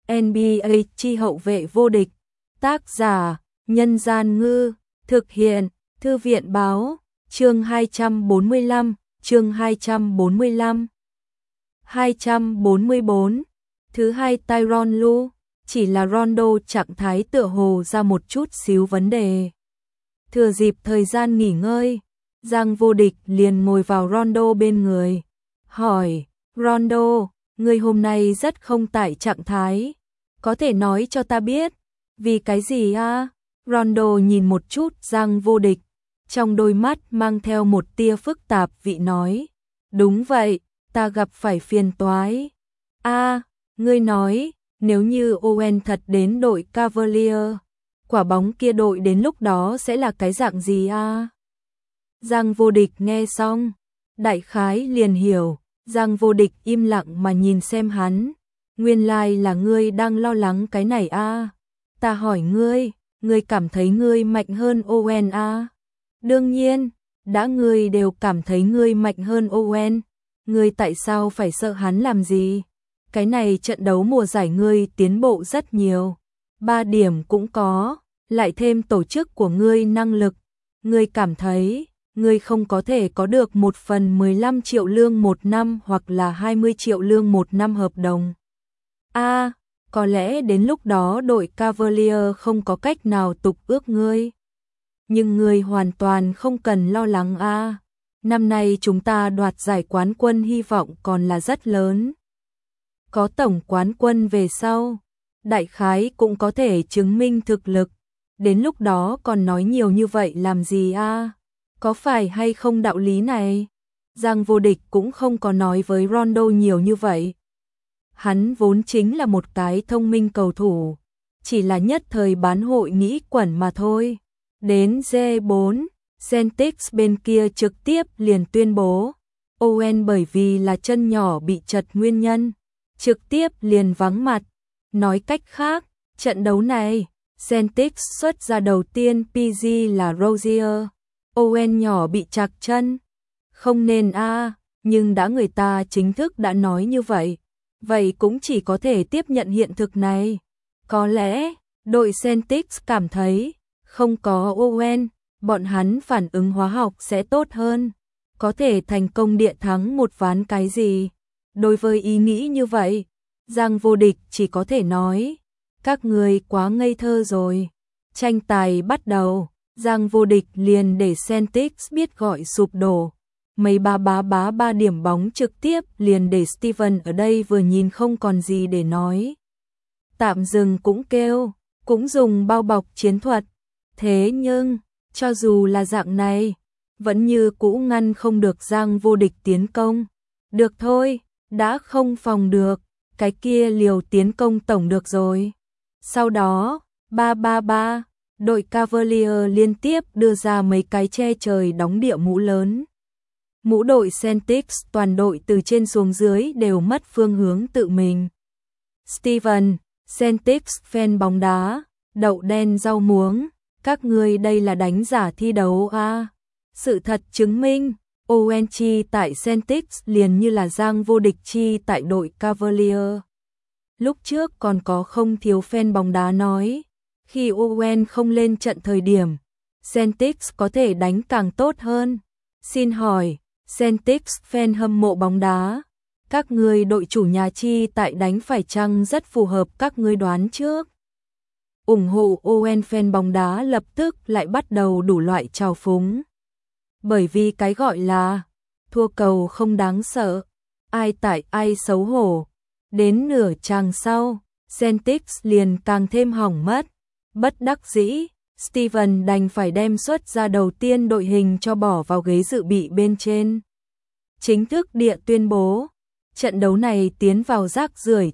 NBA chi hậu vệ vô địch. Tác giả: Nhân Gian Ngư. Thực hiện: Thư viện Báo. Chương 245. Chương 245. 244. Thứ hai, Tyronn Lue. Chỉ là Rondo trạng thái tựa hồ ra một chút xíu vấn đề. Thừa dịp thời gian nghỉ ngơi, Giang Vô Địch liền ngồi vào Rondo bên người, hỏi: Rondo, người hôm nay rất không tại trạng thái, có thể nói cho ta biết, vì cái gì à? Rondo nhìn một chút Giang Vô Địch, trong đôi mắt mang theo một tia phức tạp vị nói: đúng vậy, ta gặp phải phiền toái. À, ngươi nói, nếu như Owen thật đến đội Cavalier, quả bóng kia đội đến lúc đó sẽ là cái dạng gì à? Giang Vô Địch nghe xong, đại khái liền hiểu. Giang Vô Địch im lặng mà nhìn xem hắn. Nguyên lai là ngươi đang lo lắng cái này à? Ta hỏi ngươi, ngươi cảm thấy ngươi mạnh hơn Owen à? Đương nhiên, đã ngươi đều cảm thấy ngươi mạnh hơn Owen, ngươi tại sao phải sợ hắn làm gì? Cái này trận đấu mùa giải ngươi tiến bộ rất nhiều, 3 điểm cũng có, lại thêm tổ chức của ngươi năng lực, ngươi cảm thấy ngươi không có thể có được 1/15 triệu lương một năm hoặc là 20 triệu lương một năm hợp đồng. À, có lẽ đến lúc đó đội Cavalier không có cách nào tục ước ngươi. Nhưng ngươi hoàn toàn không cần lo lắng à. Năm nay chúng ta đoạt giải quán quân hy vọng còn là rất lớn. Có tổng quán quân về sau, đại khái cũng có thể chứng minh thực lực. Đến lúc đó còn nói nhiều như vậy làm gì à? Có phải hay không đạo lý này? Giang Vô Địch cũng không có nói với Rondo nhiều như vậy. Hắn vốn chính là một cái thông minh cầu thủ, chỉ là nhất thời bán hội nghĩ quẩn mà thôi. Đến G4, Celtics bên kia trực tiếp liền tuyên bố, Owen bởi vì là chân nhỏ bị trật nguyên nhân, trực tiếp liền vắng mặt. Nói cách khác, trận đấu này, Celtics xuất ra đầu tiên PG là Rozier. Owen nhỏ bị trật chân. Không nên à, nhưng đã người ta chính thức đã nói như vậy, vậy cũng chỉ có thể tiếp nhận hiện thực này. Có lẽ, đội Celtics cảm thấy, không có Owen, bọn hắn phản ứng hóa học sẽ tốt hơn, có thể thành công địa thắng một ván cái gì. Đối với ý nghĩ như vậy, Giang Vô Địch chỉ có thể nói, các người quá ngây thơ rồi. Tranh tài bắt đầu, Giang Vô Địch liền để Celtics biết gọi sụp đổ. Mấy ba điểm bóng trực tiếp liền để Steven ở đây vừa nhìn không còn gì để nói. Tạm dừng cũng kêu, cũng dùng bao bọc chiến thuật. Thế nhưng, cho dù là dạng này, vẫn như cũ ngăn không được Giang Vô Địch tiến công. Được thôi, đã không phòng được, cái kia liều tiến công tổng được rồi. Sau đó, 3-3-3, đội Cavalier liên tiếp đưa ra mấy cái che trời đóng địa mũ lớn. Mũ đội Celtics toàn đội từ trên xuống dưới đều mất phương hướng tự mình. Steven, Celtics fan bóng đá, đậu đen rau muống, các ngươi đây là đánh giả thi đấu à? Sự thật chứng minh, Owen chi tại Celtics liền như là Giang Vô Địch chi tại đội Cavalier. Lúc trước còn có không thiếu fan bóng đá nói, khi Owen không lên trận thời điểm, Celtics có thể đánh càng tốt hơn. Xin hỏi, Celtics fan hâm mộ bóng đá, các ngươi đội chủ nhà chi tại đánh phải chăng rất phù hợp các ngươi đoán trước? Ủng hộ Owen fan bóng đá lập tức lại bắt đầu đủ loại trào phúng. Bởi vì cái gọi là thua cầu không đáng sợ, ai tại ai xấu hổ. Đến nửa chàng sau, Celtics liền càng thêm hỏng mất. Bất đắc dĩ, Steven đành phải đem xuất ra đầu tiên đội hình cho bỏ vào ghế dự bị bên trên. Chính thức địa tuyên bố, trận đấu này tiến vào rác rưởi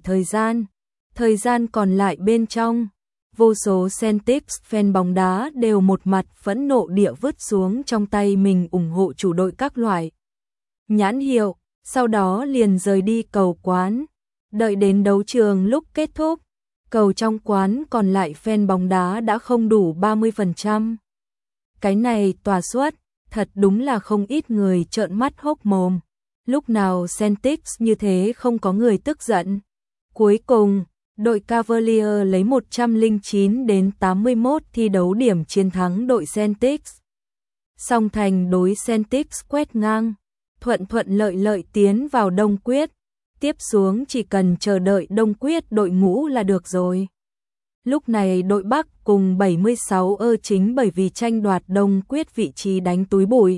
thời gian còn lại bên trong. Vô số Celtics fan bóng đá đều một mặt phẫn nộ địa vứt xuống trong tay mình ủng hộ chủ đội các loại nhãn hiệu, sau đó liền rời đi cầu quán. Đợi đến đấu trường lúc kết thúc, cầu trong quán còn lại fan bóng đá đã không đủ 30%. Cái này tòa suất, thật đúng là không ít người trợn mắt hốc mồm. Lúc nào Celtics như thế không có người tức giận. Cuối cùng, Đội Cavaliers lấy 109 đến 81 thi đấu điểm chiến thắng đội Celtics. Song thành đối Celtics quét ngang, thuận lợi lợi tiến vào đông quyết. Tiếp xuống chỉ cần chờ đợi đông quyết đội ngũ là được rồi. Lúc này đội Bắc cùng 76 chính bởi vì tranh đoạt đông quyết vị trí đánh túi bụi.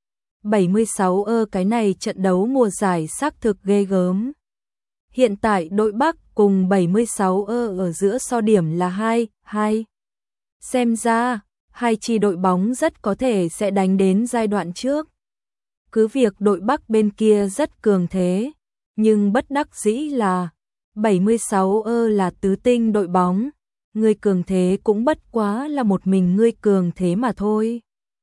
76 cái này trận đấu mùa giải xác thực ghê gớm. Hiện tại đội Bắc cùng 76 ở giữa so điểm là 2-2. Xem ra, hai chi đội bóng rất có thể sẽ đánh đến giai đoạn trước. Cứ việc đội Bắc bên kia rất cường thế, nhưng bất đắc dĩ là 76 là tứ tinh đội bóng, người cường thế cũng bất quá là một mình ngươi cường thế mà thôi.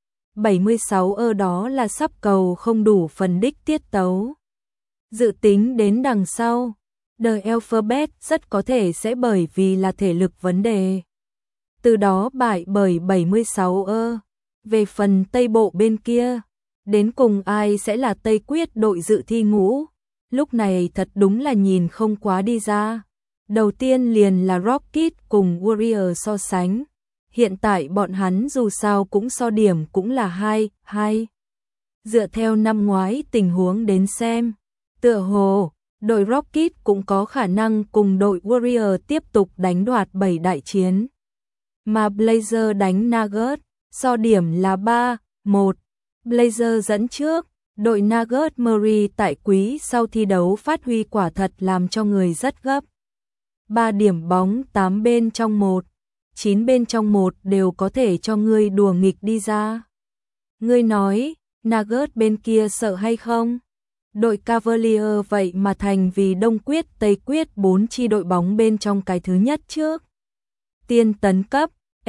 76 đó là sắp cầu không đủ phần đích tiết tấu. Dự tính đến đằng sau, The Alphabet rất có thể sẽ bởi vì là thể lực vấn đề. Từ đó bại bởi 76 Về phần Tây Bộ bên kia, đến cùng ai sẽ là Tây Quyết đội dự thi ngũ, lúc này thật đúng là nhìn không quá đi ra. Đầu tiên liền là Rockets cùng Warriors so sánh. Hiện tại bọn hắn dù sao cũng so điểm cũng là 2-2. Dựa theo năm ngoái tình huống đến xem, tựa hồ, đội Rockets cũng có khả năng cùng đội Warriors tiếp tục đánh đoạt 7 đại chiến. Mà Blazers đánh Nuggets, so điểm là 3-1. Blazers dẫn trước, đội Nuggets Murray tại quý sau thi đấu phát huy quả thật làm cho người rất gấp. 3 điểm bóng 8 bên trong 1, 9 bên trong 1 đều có thể cho ngươi đùa nghịch đi ra. Ngươi nói, Nuggets bên kia sợ hay không? Đội Cavaliers vậy mà thành vì Đông Quyết Tây Quyết 4 chi đội bóng bên trong cái thứ nhất trước. Tiên tấn cấp,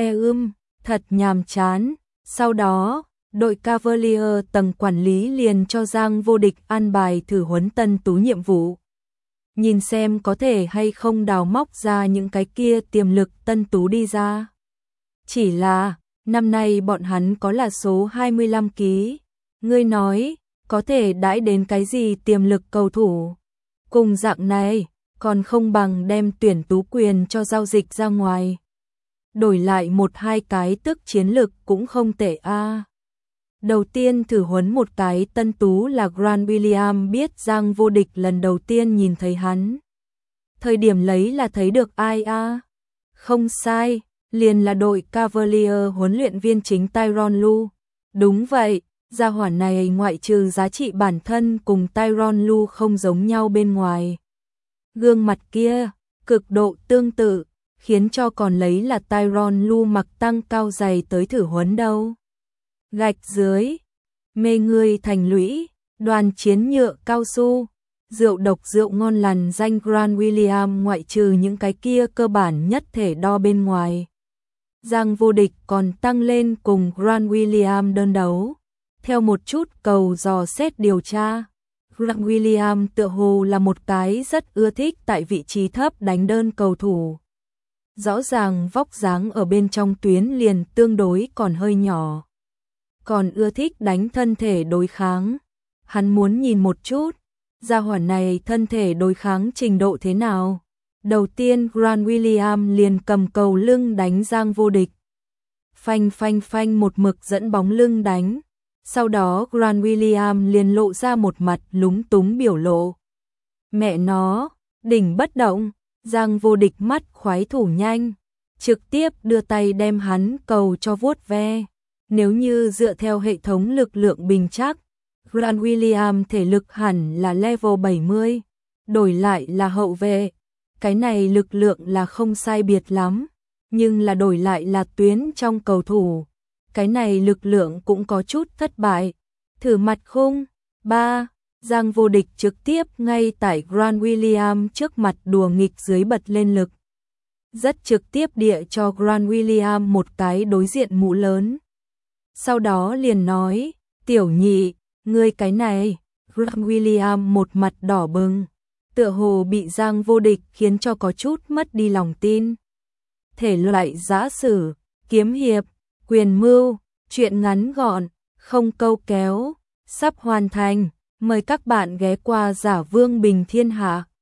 thật nhàm chán. Sau đó, đội Cavaliers tầng quản lý liền cho Giang Vô Địch an bài thử huấn tân tú nhiệm vụ. Nhìn xem có thể hay không đào móc ra những cái kia tiềm lực tân tú đi ra. Chỉ là, năm nay bọn hắn có là số 25 ký. Ngươi nói, có thể đãi đến cái gì tiềm lực cầu thủ. Cùng dạng này, còn không bằng đem tuyển tú quyền cho giao dịch ra ngoài. Đổi lại 1-2 cái tức chiến lực cũng không tệ a. Đầu tiên thử huấn một cái tân tú là Grant Williams, biết Giang Vô Địch lần đầu tiên nhìn thấy hắn. Thời điểm lấy là thấy được ai a? Không sai, liền là đội Cavaliers huấn luyện viên chính Tyronn Lue. Đúng vậy, gia hỏa này ngoại trừ giá trị bản thân cùng Tyronn Lue không giống nhau bên ngoài. Gương mặt kia, cực độ tương tự, khiến cho còn lấy là Tyronn Lue mặc tăng cao giày tới thử huấn đâu. Gạch dưới, mê người thành lũy, đoàn chiến nhựa cao su, rượu độc rượu ngon lằn danh Grant Williams ngoại trừ những cái kia cơ bản nhất thể đo bên ngoài. Giang Vô Địch còn tăng lên cùng Grant Williams đơn đấu. Theo một chút cầu dò xét điều tra, Grant Williams tựa hồ là một cái rất ưa thích tại vị trí thấp đánh đơn cầu thủ. Rõ ràng vóc dáng ở bên trong tuyến liền tương đối còn hơi nhỏ. Còn ưa thích đánh thân thể đối kháng. Hắn muốn nhìn một chút, gia hỏa này thân thể đối kháng trình độ thế nào. Đầu tiên Grant Williams liền cầm cầu lưng đánh Giang Vô Địch. Phanh một mực dẫn bóng lưng đánh. Sau đó Grant Williams liền lộ ra một mặt lúng túng biểu lộ. Mẹ nó, đỉnh bất động, Giang Vô Địch mắt khoái thủ nhanh, trực tiếp đưa tay đem hắn cầu cho vuốt ve. Nếu như dựa theo hệ thống lực lượng bình chắc, Grant Williams thể lực hẳn là level 70, đổi lại là hậu vệ. Cái này lực lượng là không sai biệt lắm, nhưng là đổi lại là tuyến trong cầu thủ. Cái này lực lượng cũng có chút thất bại. Thử mặt khung, 3, Giang Vô Địch trực tiếp ngay tại Grant Williams trước mặt đùa nghịch dưới bật lên lực. Rất trực tiếp địa cho Grant Williams một cái đối diện mũ lớn. Sau đó liền nói, tiểu nhị, ngươi cái này, Grant Williams một mặt đỏ bừng, tựa hồ bị Giang Vô Địch khiến cho có chút mất đi lòng tin. Thể loại giã sử, kiếm hiệp, quyền mưu, truyện ngắn gọn, không câu kéo, sắp hoàn thành, mời các bạn ghé qua Giả Vương Bình Thiên Hạ.